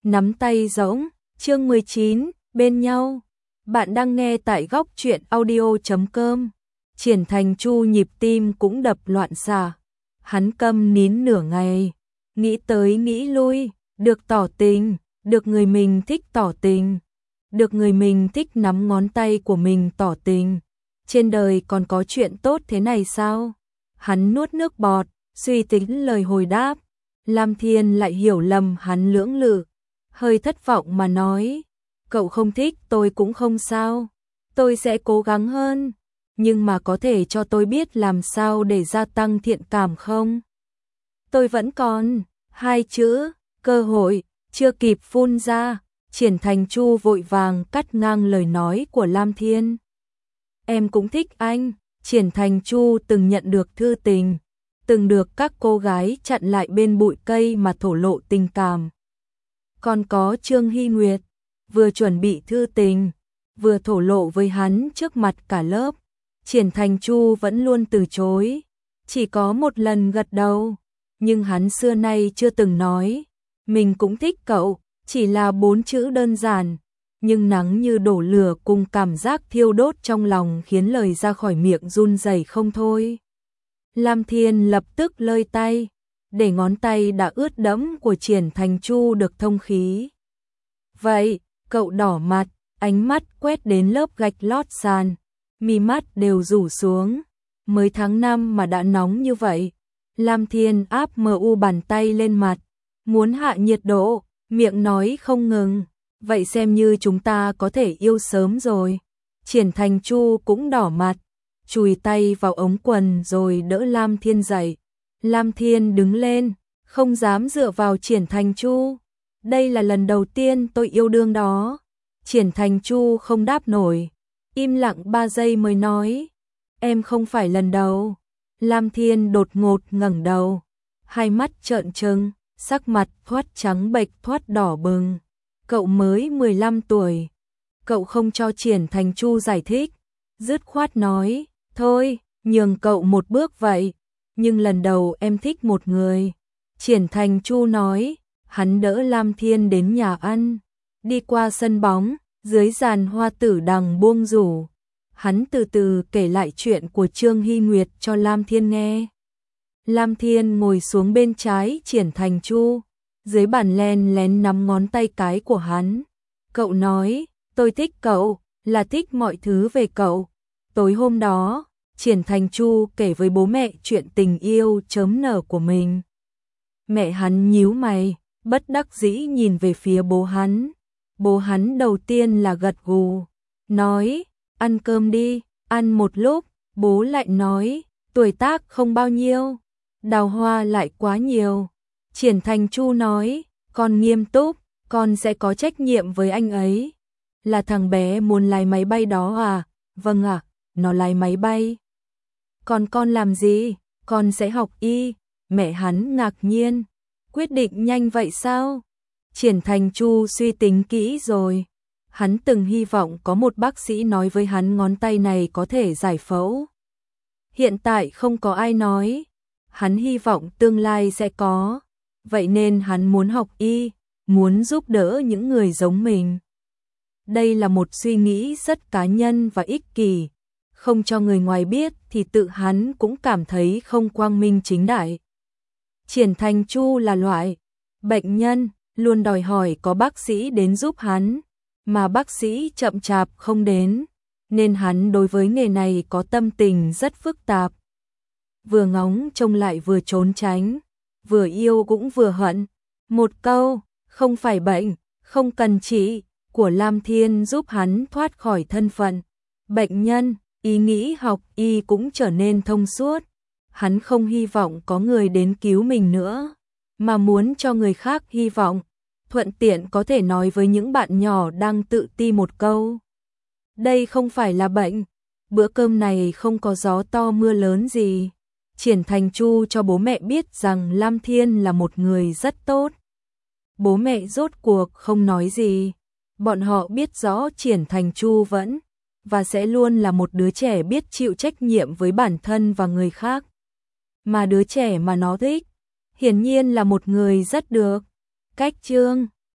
nắm tay rỗng, chương 19, bên nhau. Bạn đang nghe tại góc truyện audio.com. Triển Thành Chu nhịp tim cũng đập loạn xạ. Hắn câm nín nửa ngày, nghĩ tới nghĩ lui, được tỏ tình, được người mình thích tỏ tình, được người mình thích nắm ngón tay của mình tỏ tình. Trên đời còn có chuyện tốt thế này sao? Hắn nuốt nước bọt, suy tính lời hồi đáp. Lam Thiên lại hiểu lầm hắn lưỡng lự, hơi thất vọng mà nói, cậu không thích tôi cũng không sao, tôi sẽ cố gắng hơn, nhưng mà có thể cho tôi biết làm sao để gia tăng thiện cảm không? Tôi vẫn còn, hai chữ, cơ hội, chưa kịp phun ra, Triển Thành Chu vội vàng cắt ngang lời nói của Lam Thiên. Em cũng thích anh, Triển Thành Chu từng nhận được thư tình, từng được các cô gái chặn lại bên bụi cây mà thổ lộ tình cảm. Còn có Trương Hy Nguyệt, vừa chuẩn bị thư tình, vừa thổ lộ với hắn trước mặt cả lớp. Triển Thành Chu vẫn luôn từ chối, chỉ có một lần gật đầu, nhưng hắn xưa nay chưa từng nói, mình cũng thích cậu, chỉ là 4 chữ đơn giản, nhưng nắng như đổ lửa cùng cảm giác thiêu đốt trong lòng khiến lời ra khỏi miệng run rẩy không thôi. Lam Thiên lập tức lơi tay, để ngón tay đã ướt đẫm của Triển Thành Chu được thông khí. Vậy, cậu đỏ mặt, ánh mắt quét đến lớp gạch lót sàn, mi mắt đều rủ xuống, mới tháng 5 mà đã nóng như vậy. Lam Thiên áp bàn tay lên mặt, muốn hạ nhiệt độ, miệng nói không ngừng, vậy xem như chúng ta có thể yêu sớm rồi. Triển Thành Chu cũng đỏ mặt, chùi tay vào ống quần rồi đỡ Lam Thiên dậy. Lam Thiên đứng lên, không dám dựa vào Triển Thành Chu. Đây là lần đầu tiên tôi yêu đương đó. Triển Thành Chu không đáp nổi, im lặng 3 giây mới nói, em không phải lần đầu. Lam Thiên đột ngột ngẩng đầu, hai mắt trợn trừng, sắc mặt thoát trắng bệch thoát đỏ bừng. Cậu mới 15 tuổi. Cậu không cho Triển Thành Chu giải thích, dứt khoát nói, thôi, nhường cậu một bước vậy, nhưng lần đầu em thích một người. Triển Thành Chu nói, hắn đỡ Lam Thiên đến nhà ăn, đi qua sân bóng, dưới giàn hoa tử đằng buông rủ. Hắn từ từ kể lại chuyện của Trương Hy Nguyệt cho Lam Thiên nghe. Lam Thiên ngồi xuống bên trái Triển Thành Chu, dưới bàn len lén nắm ngón tay cái của hắn. Cậu nói, tôi thích cậu, là thích mọi thứ về cậu. Tối hôm đó, Triển Thành Chu kể với bố mẹ chuyện tình yêu chớm nở của mình. Mẹ hắn nhíu mày, bất đắc dĩ nhìn về phía bố hắn. Bố hắn đầu tiên là gật gù, nói, ăn cơm đi. Ăn một lúc, bố lại nói, tuổi tác không bao nhiêu, đào hoa lại quá nhiều. Triển Thành Chu nói, con nghiêm túc, con sẽ có trách nhiệm với anh ấy. Là thằng bé muốn lái máy bay đó à? Vâng ạ, nó lái máy bay. Còn con làm gì? Con sẽ học y. Mẹ hắn ngạc nhiên, quyết định nhanh vậy sao? Triển Thành Chu suy tính kỹ rồi. Hắn từng hy vọng có một bác sĩ nói với hắn ngón tay này có thể giải phẫu. Hiện tại không có ai nói. Hắn hy vọng tương lai sẽ có. Vậy nên hắn muốn học y, muốn giúp đỡ những người giống mình. Đây là một suy nghĩ rất cá nhân và ích kỷ. Không cho người ngoài biết thì tự hắn cũng cảm thấy không quang minh chính đại. Triển Thành Chu là loại bệnh nhân, luôn đòi hỏi có bác sĩ đến giúp hắn, mà bác sĩ chậm chạp không đến, nên hắn đối với nghề này có tâm tình rất phức tạp. Vừa ngóng trông lại vừa trốn tránh, vừa yêu cũng vừa hận. Một câu, không phải bệnh, không cần trị, của Lam Thiên giúp hắn thoát khỏi thân phận bệnh nhân, ý nghĩ học y cũng trở nên thông suốt. Hắn không hy vọng có người đến cứu mình nữa, mà muốn cho người khác hy vọng, thuận tiện có thể nói với những bạn nhỏ đang tự ti một câu. Đây không phải là bệnh, bữa cơm này không có gió to mưa lớn gì. Triển Thành Chu cho bố mẹ biết rằng Lam Thiên là một người rất tốt. Bố mẹ rốt cuộc không nói gì. Bọn họ biết rõ Triển Thành Chu vẫn và sẽ luôn là một đứa trẻ biết chịu trách nhiệm với bản thân và người khác. Mà đứa trẻ mà nó thích, hiển nhiên là một người rất được. Cách chương